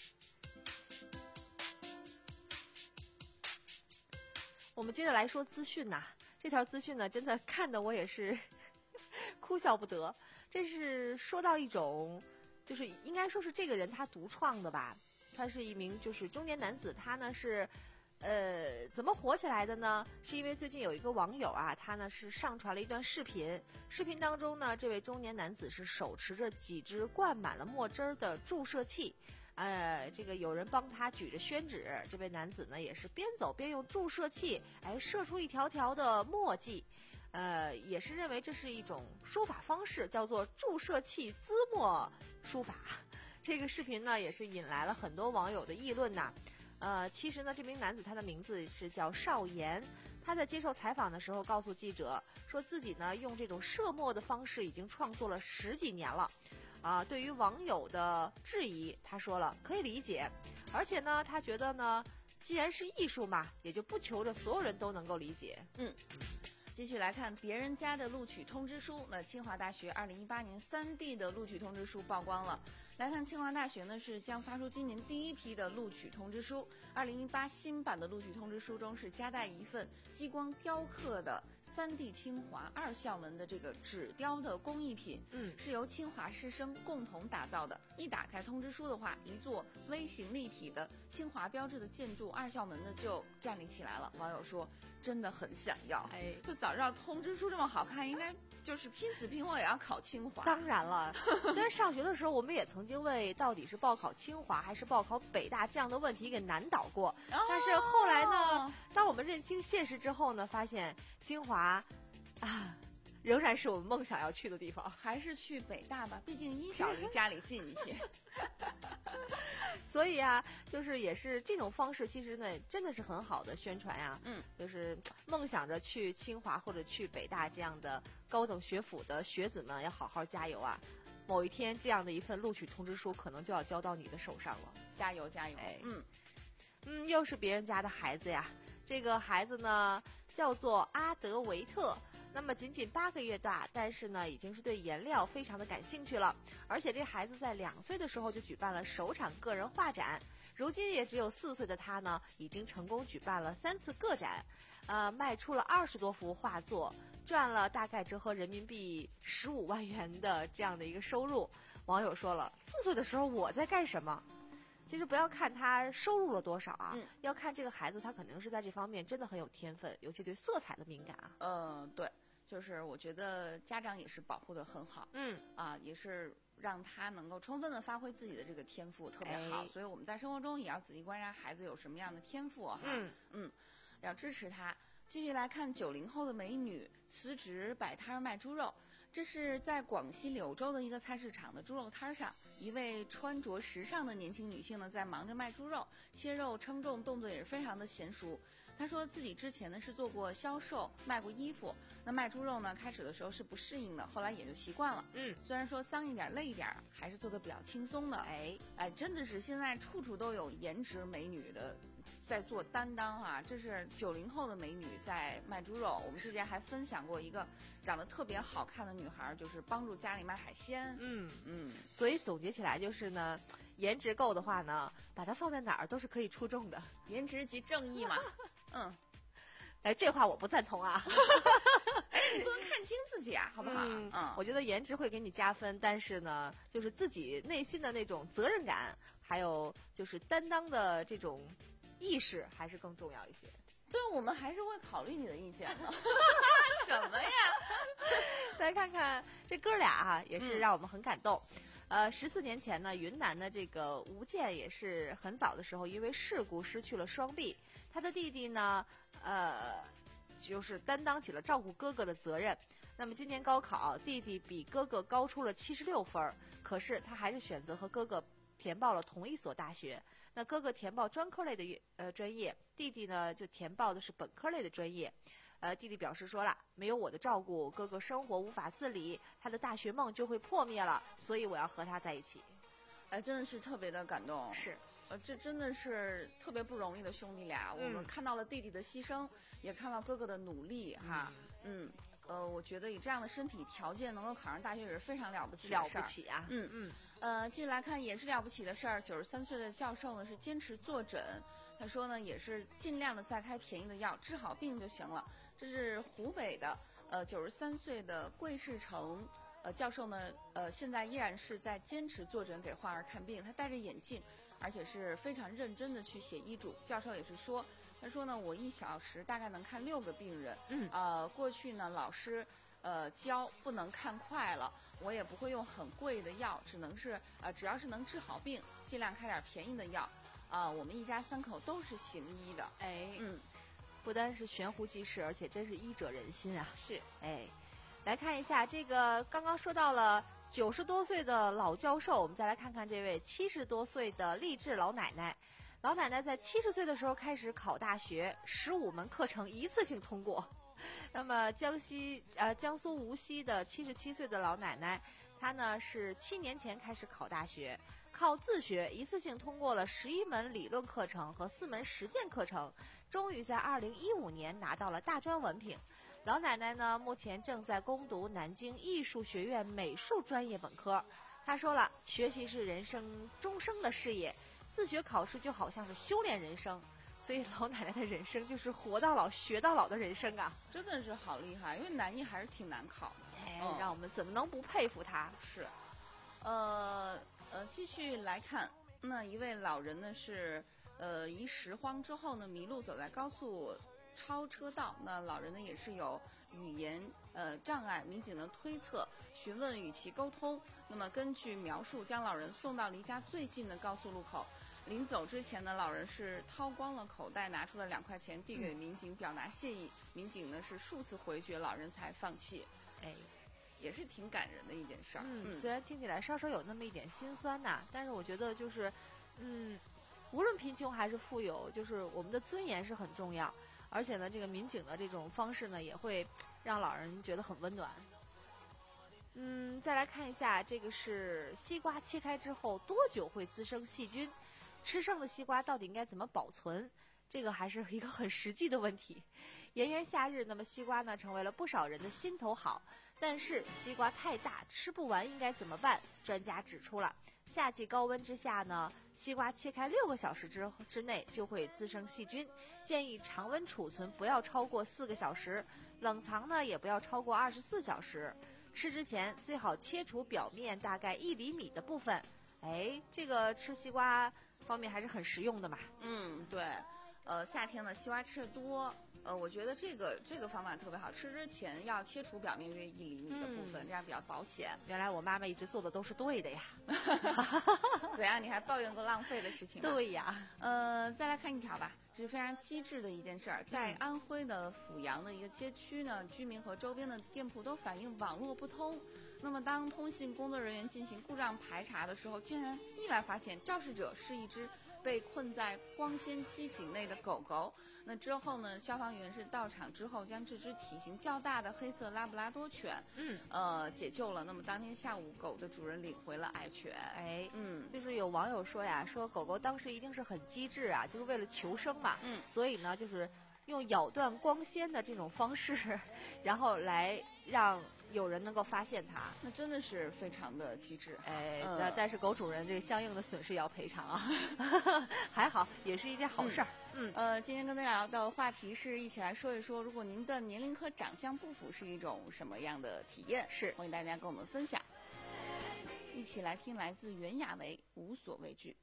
E: 我们接着来说资讯呐、啊，这条资讯呢，真的看得我也是哭笑不得。这是说到一种，就是应该说是这个人他独创的吧，他是一名就是中年男子，他呢是，呃，怎么火起来的呢？是因为最近有一个网友啊，他呢是上传了一段视频，视频当中呢，这位中年男子是手持着几只灌满了墨汁儿的注射器。呃，这个有人帮他举着宣纸，这位男子呢也是边走边用注射器，哎，射出一条条的墨迹，呃，也是认为这是一种书法方式，叫做注射器滋墨书法。这个视频呢也是引来了很多网友的议论呐。呃，其实呢，这名男子他的名字是叫邵岩，他在接受采访的时候告诉记者，说自己呢用这种射墨的方式已经创作了十几年了。啊，对于网友的质疑，他说了可以理解，而且呢，他觉得呢，既然是艺术嘛，也就不求着所有人都能够理解。
F: 嗯，继续来看别人家的录取通知书。那清华大学二零一八年三 D 的录取通知书曝光了。来看清华大学呢是将发出今年第一批的录取通知书。二零一八新版的录取通知书中是夹带一份激光雕刻的三 D 清华二校门的这个纸雕的工艺品，
E: 嗯，
F: 是由清华师生共同打造的。一打开通知书的话，一座微型立体的清华标志的建筑二校门呢就站立起来了。网友说真的很想要，
E: 哎，
F: 就早知道通知书这么好看，应该就是拼死拼活也要考清华。
E: 当然了，虽然上学的时候我们也曾经为到底是报考清华还是报考北大这样的问题给难倒过，
F: 哦、
E: 但是后来呢，当我们认清现实之后呢，发现清华啊仍然是我们梦想要去的地方。
F: 还是去北大吧，毕竟一小离家里近一些。
E: 所以啊，就是也是这种方式，其实呢真的是很好的宣传呀。
F: 嗯，
E: 就是梦想着去清华或者去北大这样的高等学府的学子们要好好加油啊！某一天这样的一份录取通知书可能就要交到你的手上了，
F: 加油加油！
E: 哎，
F: 嗯
E: 嗯，又是别人家的孩子呀。这个孩子呢叫做阿德维特。那么仅仅八个月大，但是呢，已经是对颜料非常的感兴趣了。而且这孩子在两岁的时候就举办了首场个人画展，如今也只有四岁的他呢，已经成功举办了三次个展，呃，卖出了二十多幅画作，赚了大概折合人民币十五万元的这样的一个收入。网友说了，四岁的时候我在干什么？其实不要看他收入了多少啊，
F: 嗯、
E: 要看这个孩子他肯定是在这方面真的很有天分，尤其对色彩的敏感啊。
F: 呃，对。就是我觉得家长也是保护得很好，
E: 嗯
F: 啊，也是让他能够充分的发挥自己的这个天赋，特别好。
E: 哎、
F: 所以我们在生活中也要仔细观察孩子有什么样的天赋哈，
E: 嗯
F: 嗯，要支持他。继续来看九零后的美女辞职摆摊卖猪肉，这是在广西柳州的一个菜市场的猪肉摊上，一位穿着时尚的年轻女性呢在忙着卖猪肉，切肉称重动作也是非常的娴熟。他说自己之前呢是做过销售，卖过衣服，那卖猪肉呢开始的时候是不适应的，后来也就习惯了。
E: 嗯，
F: 虽然说脏一点累一点，还是做的比较轻松的。
E: 哎
F: 哎，真的是现在处处都有颜值美女的在做担当啊！这是九零后的美女在卖猪肉。我们之前还分享过一个长得特别好看的女孩，就是帮助家里卖海鲜。
E: 嗯
F: 嗯，
E: 所以总结起来就是呢，颜值够的话呢，把它放在哪儿都是可以出众的。
F: 颜值即正义嘛。嗯，
E: 哎，这话我不赞同啊！
F: 哎，你不能看清自己啊，好不好？
E: 嗯，
F: 嗯
E: 我觉得颜值会给你加分，但是呢，就是自己内心的那种责任感，还有就是担当的这种意识，还是更重要一些。
F: 对，我们还是会考虑你的意见的。什么呀？
E: 来看看这哥俩啊，也是让我们很感动。嗯呃，十四年前呢，云南的这个吴健也是很早的时候因为事故失去了双臂，他的弟弟呢，呃，就是担当起了照顾哥哥的责任。那么今年高考，弟弟比哥哥高出了七十六分，可是他还是选择和哥哥填报了同一所大学。那哥哥填报专科类的呃专业，弟弟呢就填报的是本科类的专业。 呃，弟弟表示说了，没有我的照顾，哥哥生活无法自理，他的大学梦就会破灭了，所以我要和他在一起。
F: 哎，真的是特别的感动。
E: 是。
F: 呃，这真的是特别不容易的兄弟俩，
E: 嗯、
F: 我们看到了弟弟的牺牲，也看到哥哥的努力哈。嗯，嗯呃，我觉得以这样的身体条件能够考上大学也是非常了不起的事儿。
E: 了不起啊！
F: 嗯嗯。呃，继续来看，也是了不起的事儿。九十三岁的教授呢是坚持坐诊，他说呢也是尽量的再开便宜的药，治好病就行了。这是湖北的呃九十三岁的桂世成。呃，教授呢，呃，现在依然是在坚持坐诊给患儿看病。他戴着眼镜，而且是非常认真的去写医嘱。教授也是说，他说呢，我一小时大概能看六个病人。
E: 嗯，
F: 呃，过去呢，老师呃教不能看快了，我也不会用很贵的药，只能是呃，只要是能治好病，尽量开点便宜的药。啊、呃，我们一家三口都是行医的。
E: 哎，
F: 嗯，
E: 不单是悬壶济世，而且真是医者仁心啊。
F: 是，
E: 哎。来看一下这个，刚刚说到了九十多岁的老教授，我们再来看看这位七十多岁的励志老奶奶。老奶奶在七十岁的时候开始考大学，十五门课程一次性通过。那么江西呃江苏无锡的七十七岁的老奶奶，她呢是七年前开始考大学，靠自学一次性通过了十一门理论课程和四门实践课程，终于在二零一五年拿到了大专文凭。老奶奶呢，目前正在攻读南京艺术学院美术专业本科。她说了，学习是人生终生的事业，自学考试就好像是修炼人生，所以老奶奶的人生就是活到老学到老的人生啊，
F: 真的是好厉害，因为南艺还是挺难考的。
E: 哎，
F: 嗯、
E: 让我们怎么能不佩服她？
F: 是，呃呃，继续来看，那一位老人呢是呃一拾荒之后呢迷路，走在高速超车道，那老人呢也是有语言呃障碍，民警呢推测询问与其沟通，那么根据描述将老人送到离家最近的高速路口。临走之前呢，老人是掏光了口袋，拿出了两块钱递给民警表达谢意。民警呢是数次回绝，老人才放弃。
E: 哎，
F: 也是挺感人的一件事儿。
E: 嗯，虽然听起来稍稍有那么一点心酸呐，但是我觉得就是，嗯，无论贫穷还是富有，就是我们的尊严是很重要。而且呢，这个民警的这种方式呢，也会让老人觉得很温暖。嗯，再来看一下，这个是西瓜切开之后多久会滋生细菌？吃剩的西瓜到底应该怎么保存？这个还是一个很实际的问题。炎炎夏日，那么西瓜呢，成为了不少人的心头好。但是西瓜太大，吃不完应该怎么办？专家指出了，夏季高温之下呢，西瓜切开六个小时之之内就会滋生细菌，建议常温储存不要超过四个小时，冷藏呢也不要超过二十四小时。吃之前最好切除表面大概一厘米的部分。哎，这个吃西瓜方面还是很实用的嘛。
F: 嗯，对，呃，夏天呢西瓜吃的多。呃，我觉得这个这个方法特别好，吃之前要切除表面约一厘米的部分，嗯、这样比较保险。
E: 原来我妈妈一直做的都是对的呀。
F: 怎样？你还抱怨过浪费的事情吗？
E: 对呀。
F: 呃，再来看一条吧，这是非常机智的一件事儿。在安徽的阜阳的一个街区呢，居民和周边的店铺都反映网络不通。那么当通信工作人员进行故障排查的时候，竟然意外发现肇事者是一只被困在光纤机井内的狗狗。那之后呢，消防员是到场之后，将这只体型较大的黑色拉布拉多犬，
E: 嗯，
F: 呃，解救了。那么当天下午，狗的主人领回了爱犬。
E: 哎，
F: 嗯，
E: 就是有网友说呀，说狗狗当时一定是很机智啊，就是为了求生嘛，
F: 嗯，
E: 所以呢，就是用咬断光纤的这种方式，然后来让有人能够发现它，
F: 那真的是非常的机智。
E: 哎，
F: 嗯、
E: 但但是狗主人这个相应的损失也要赔偿啊，还好，也是一件好事儿。
F: 嗯，呃，今天跟大家聊的话题是一起来说一说，如果您的年龄和长相不符，是一种什么样的体验？
E: 是，
F: 欢迎大家跟我们分享。一起来听来自袁娅维《无所畏惧》。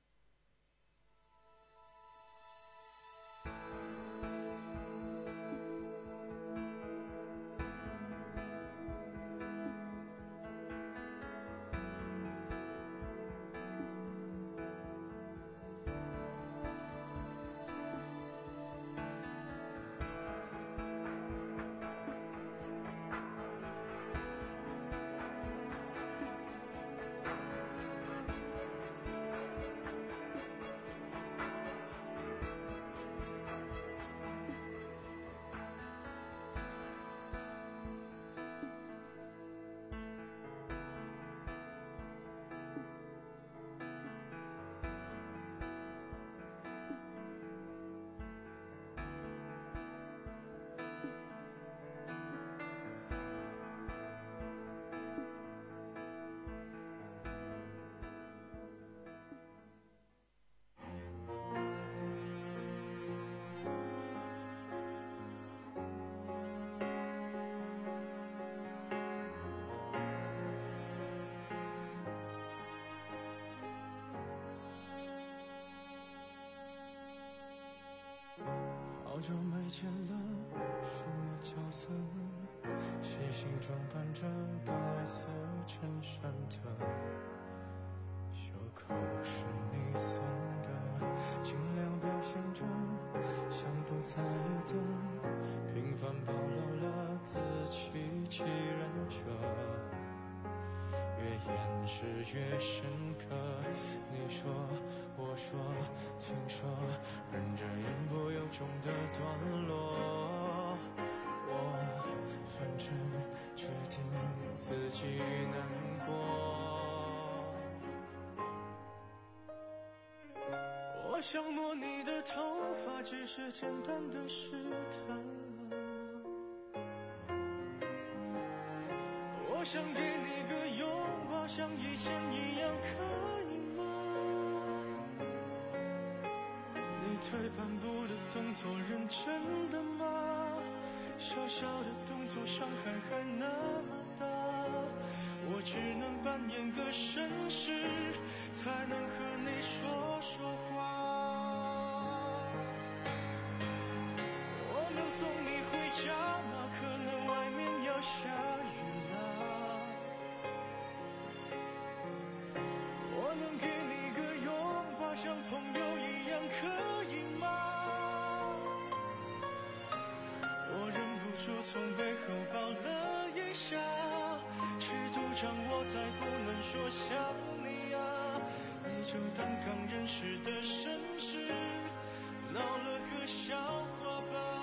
K: 好久没见了，什么角色呢？细心装扮着白色衬衫的，袖口是你送的，尽量表现着像不在意的，平凡暴露了自欺欺人者，越掩饰越深刻。你说我说听说，忍着言不由衷的段落，我反正决定自己难过。我想摸你的头发，只是简单的试探，我想给你个拥抱，像以前一样，可以吗？你退半步的动作认真的吗？小小的动作伤害还那么大，我只能扮演个绅士，才能和你说说话。我能送你回家吗？可能外面要下雨了。我能给你个拥抱，像朋友一样，可以吗？我忍不住从背后抱了一下，尺度掌握在不能说想你啊，你就当刚认识的绅士，闹了个笑话吧。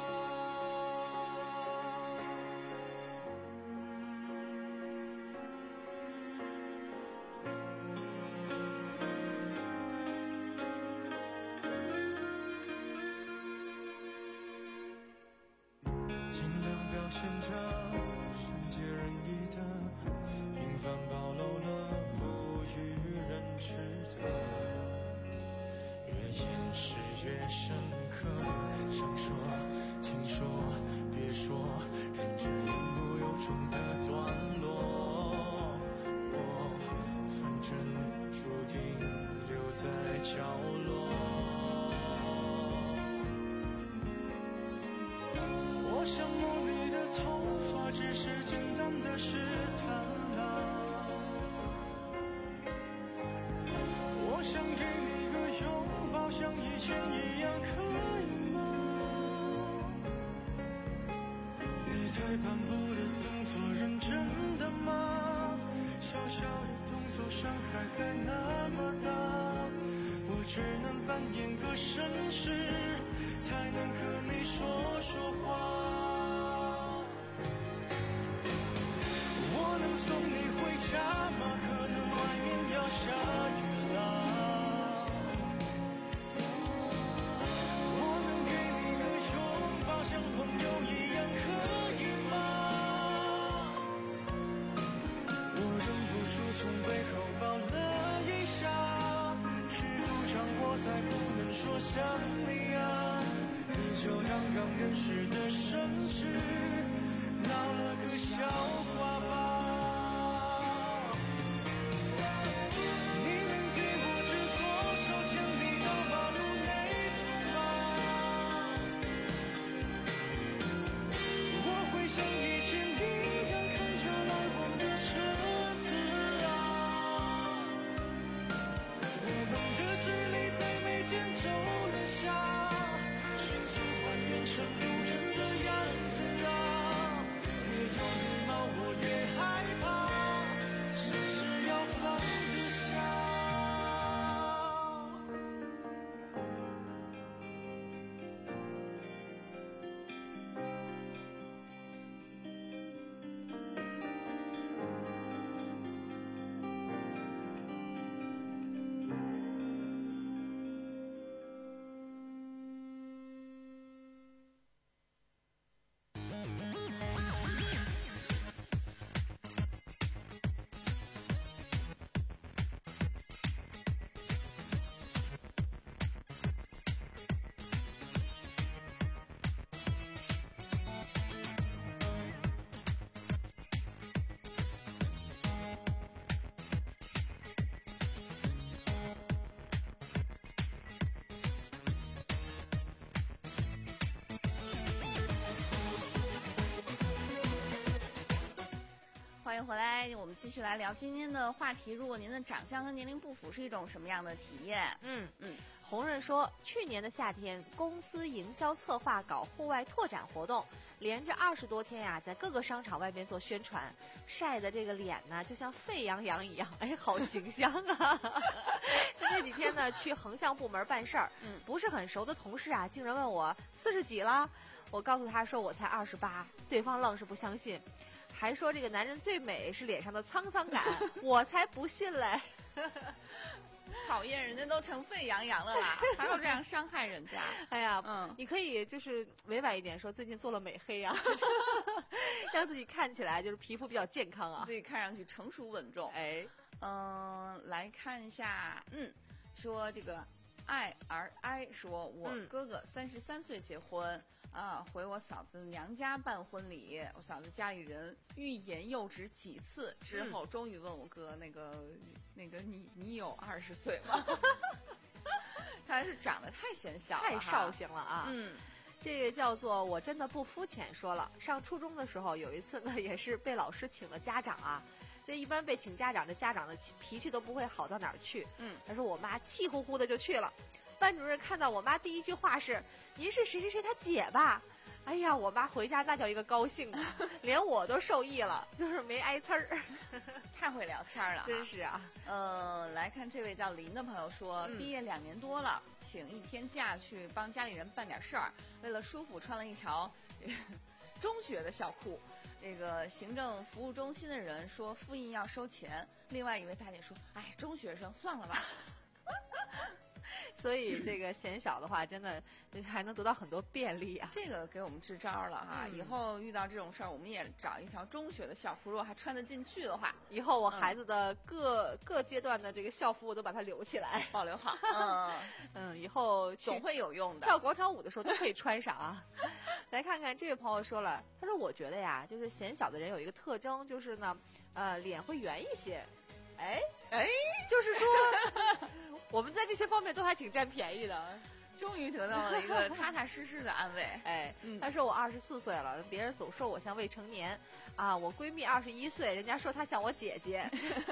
K: 尽量表现着善解人意的，平凡暴露了不与人知的，越掩饰越深刻。想说听说别说，忍着言不由衷的段落，我反正注定留在角落。我想摸你的头发，只是简单的试探啊。我想给你个拥抱，像以前一样，可以吗？你退半步的动作认真的吗？小小的动作伤害还那么大，我只能扮演个绅士，才能和你说说话。我能送你回家吗？可能外面要下雨了。我能给你个拥抱，像朋友一样，可以吗？我忍不住从背后抱了一下，尺度掌握在不能说想你啊，你就当刚认识的绅士，闹了个笑话吧。你能给我只左手牵你到马路那头吗？我会像以前一样看着来往的车子啊，我们的距离在眉间走了下，迅速还原成路人的样子啊，别有礼貌，我
F: 迎回来，我们继续来聊今天的话题。如果您的长相和年龄不符，是一种什么样的体验？
E: 嗯
F: 嗯，
E: 红润说，去年的夏天，公司营销策划搞户外拓展活动，连着二十多天呀，在各个商场外面做宣传，晒的这个脸呢，就像沸羊羊一样，哎，好形象啊！那几天呢，去横向部门办事儿，
F: 嗯，
E: 不是很熟的同事啊，竟然问我四十几了，我告诉他说我才二十八，对方愣是不相信。还说这个男人最美是脸上的沧桑感，我才不信嘞！
F: 讨厌，人家都成沸羊羊了啦，还要这样伤害人家？
E: 哎呀，
F: 嗯，
E: 你可以就是委婉一点说，最近做了美黑啊，让自己看起来就是皮肤比较健康啊，
F: 自己看上去成熟稳重。
E: 哎，
F: 嗯，来看一下，嗯，说这个 I R I 说，我哥哥三十三岁结婚。嗯啊，回我嫂子娘家办婚礼，我嫂子家里人欲言又止几次之后，终于问我哥，那个那个你你有二十岁吗？他是长得太显小了，
E: 太绍兴了啊！
F: 嗯，
E: 这个叫做我真的不肤浅。说了，上初中的时候有一次呢，也是被老师请了家长啊。这一般被请家长，这家长的脾气都不会好到哪儿去。
F: 嗯，
E: 他说我妈气呼呼的就去了。班主任看到我妈第一句话是：“您是谁谁谁他姐吧？”哎呀，我妈回家那叫一个高兴啊，连我都受益了，就是没挨刺儿。
F: 太会聊天了，
E: 真是啊。
F: 呃，来看这位叫林的朋友说，
E: 嗯、
F: 毕业两年多了，请一天假去帮家里人办点事儿，为了舒服穿了一条中学的校裤。这个行政服务中心的人说复印要收钱，另外一位大姐说：“哎，中学生算了吧。”
E: 所以这个显小的话，真的还能得到很多便利啊！
F: 这个给我们支招了哈、嗯，以后遇到这种事儿，我们也找一条中学的校服，如果还穿得进去的话，
E: 以后我孩子的各、嗯、各阶段的这个校服我都把它留起来，
F: 保留好。嗯
E: 嗯，以后
F: 总会有用的。
E: 跳广场舞的时候都可以穿上啊！来看看这位朋友说了，他说我觉得呀，就是显小的人有一个特征，就是呢，呃，脸会圆一些。哎
F: 哎，
E: 就是说。我们在这些方面都还挺占便宜的，
F: 终于得到了一个踏踏实实的安慰。
E: 哎，
F: 嗯、
E: 他说我二十四岁了，别人总说我像未成年，啊，我闺蜜二十一岁，人家说她像我姐姐。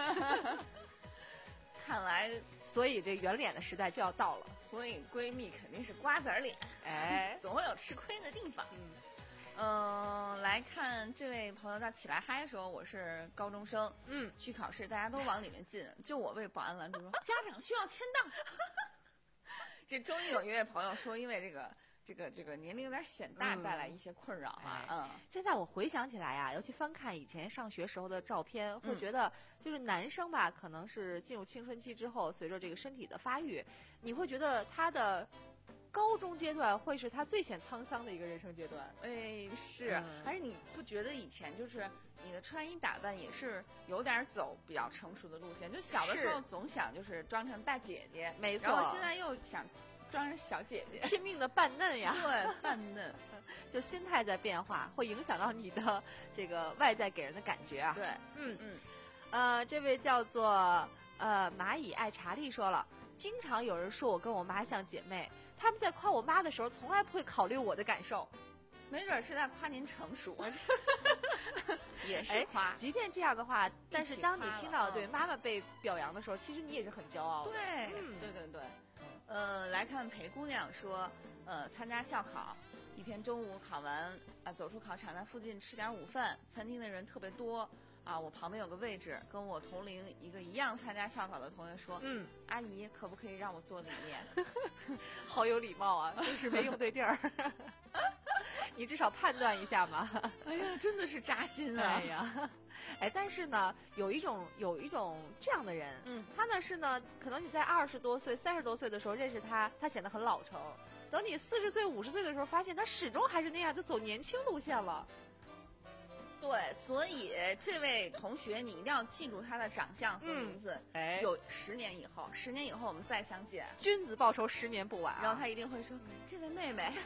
F: 看来，
E: 所以这圆脸的时代就要到了。
F: 所以闺蜜肯定是瓜子脸，
E: 哎，
F: 总会有吃亏的地方。嗯。嗯，来看这位朋友叫起来嗨说，我是高中生，
E: 嗯，
F: 去考试大家都往里面进，就我被保安拦住说家长需要签到。这终于有一位朋友说，因为这个这个这个年龄有点显大，带来一些困扰啊。
E: 嗯，嗯现在我回想起来呀、啊，尤其翻看以前上学时候的照片，会觉得就是男生吧，可能是进入青春期之后，随着这个身体的发育，你会觉得他的。高中阶段会是他最显沧桑的一个人生阶段，
F: 哎，是，嗯、而且你不觉得以前就是你的穿衣打扮也是有点走比较成熟的路线？就小的时候总想就是装成大姐姐，
E: 没错，
F: 然后现在又想装成小姐姐，
E: 拼命的扮嫩呀，
F: 对，扮嫩，
E: 就心态在变化，会影响到你的这个外在给人的感觉啊。
F: 对，
E: 嗯
F: 嗯，
E: 呃，这位叫做呃蚂蚁爱茶粒说了，经常有人说我跟我妈像姐妹。他们在夸我妈的时候，从来不会考虑我的感受，
F: 没准是在夸您成熟，也是夸。
E: 即便这样的话，但是当你听到对妈妈被表扬的时候，其实你也是很骄傲的。
F: 对，
E: 嗯、
F: 对对对。呃，来看裴姑娘说，呃，参加校考，一天中午考完啊，走出考场，在附近吃点午饭，餐厅的人特别多。啊，我旁边有个位置，跟我同龄一个一样参加校考的同学说：“
E: 嗯，
F: 阿姨，可不可以让我坐里面？”
E: 好有礼貌啊，就是没用对地儿。你至少判断一下嘛。
F: 哎呀，真的是扎心啊！
E: 哎呀，哎，但是呢，有一种有一种这样的人，
F: 嗯，
E: 他呢是呢，可能你在二十多岁、三十多岁的时候认识他，他显得很老成；等你四十岁、五十岁的时候，发现他始终还是那样，就走年轻路线了。
F: 对，所以这位同学，你一定要记住他的长相和名字。
E: 嗯、哎，
F: 有十年以后，十年以后我们再相见，
E: 君子报仇，十年不晚、啊。
F: 然后他一定会说：“这位妹妹，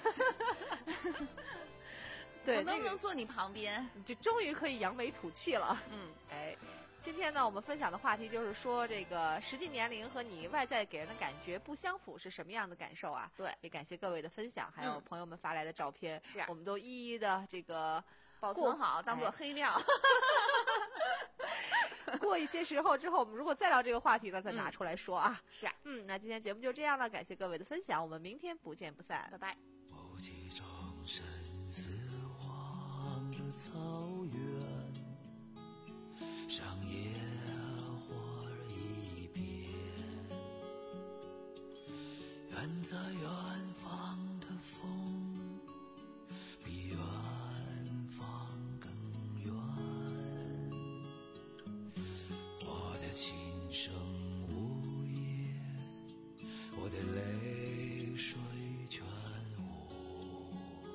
E: 对，
F: 我能不能坐你旁边？”
E: 你就终于可以扬眉吐气了。
F: 嗯，
E: 哎，今天呢，我们分享的话题就是说，这个实际年龄和你外在给人的感觉不相符是什么样的感受啊？
F: 对，
E: 也感谢各位的分享，还有朋友们发来的照片，
F: 是、啊，
E: 我们都一一的这个。
F: 保存好，当做黑料。
E: 过一些时候之后，我们如果再聊这个话题呢，再拿出来说啊。
F: 嗯、是啊，
E: 嗯，那今天节目就这样了，感谢各位的分享，我们明天不见不散，
F: 拜拜。
K: 某几种生死荒的草原，上野花一片，远在远方的风，比远方更远。我的琴声呜咽，我的泪水全无。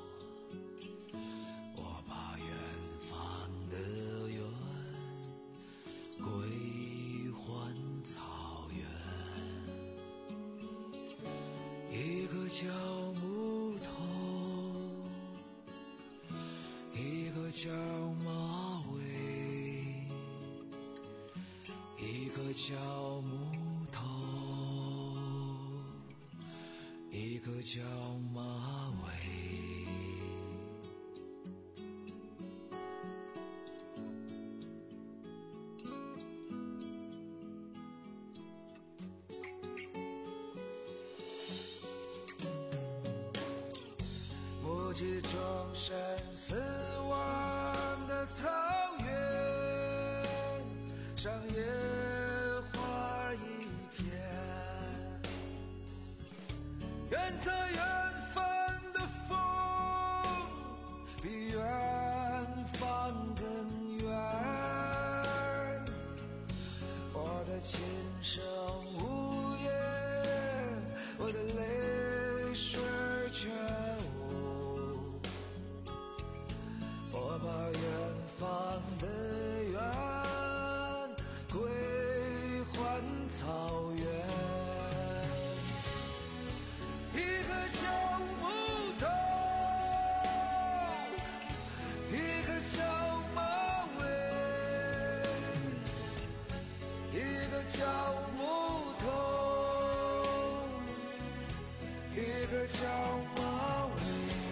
K: 我把远方的远归还草原。一个叫木头，一个叫马尾，一个叫木头，一个叫马尾。目击众生死亡的草原，上野花一片，远在远方的风，比远方更远。我的琴声呜咽，我的泪水全无。我把远方的远归还草原。一个叫木头，一个叫马尾，一个叫木头，一个叫马尾。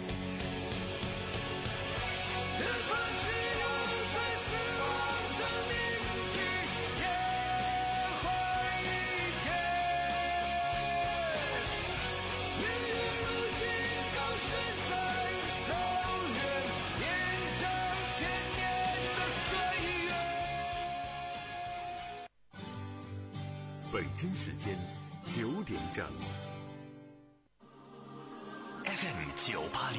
K: 日光只有在死亡中凝聚，野花一片。命运如今高悬在草原，延长千年的岁月。
A: 北京时间九点整。
B: F M 九八六。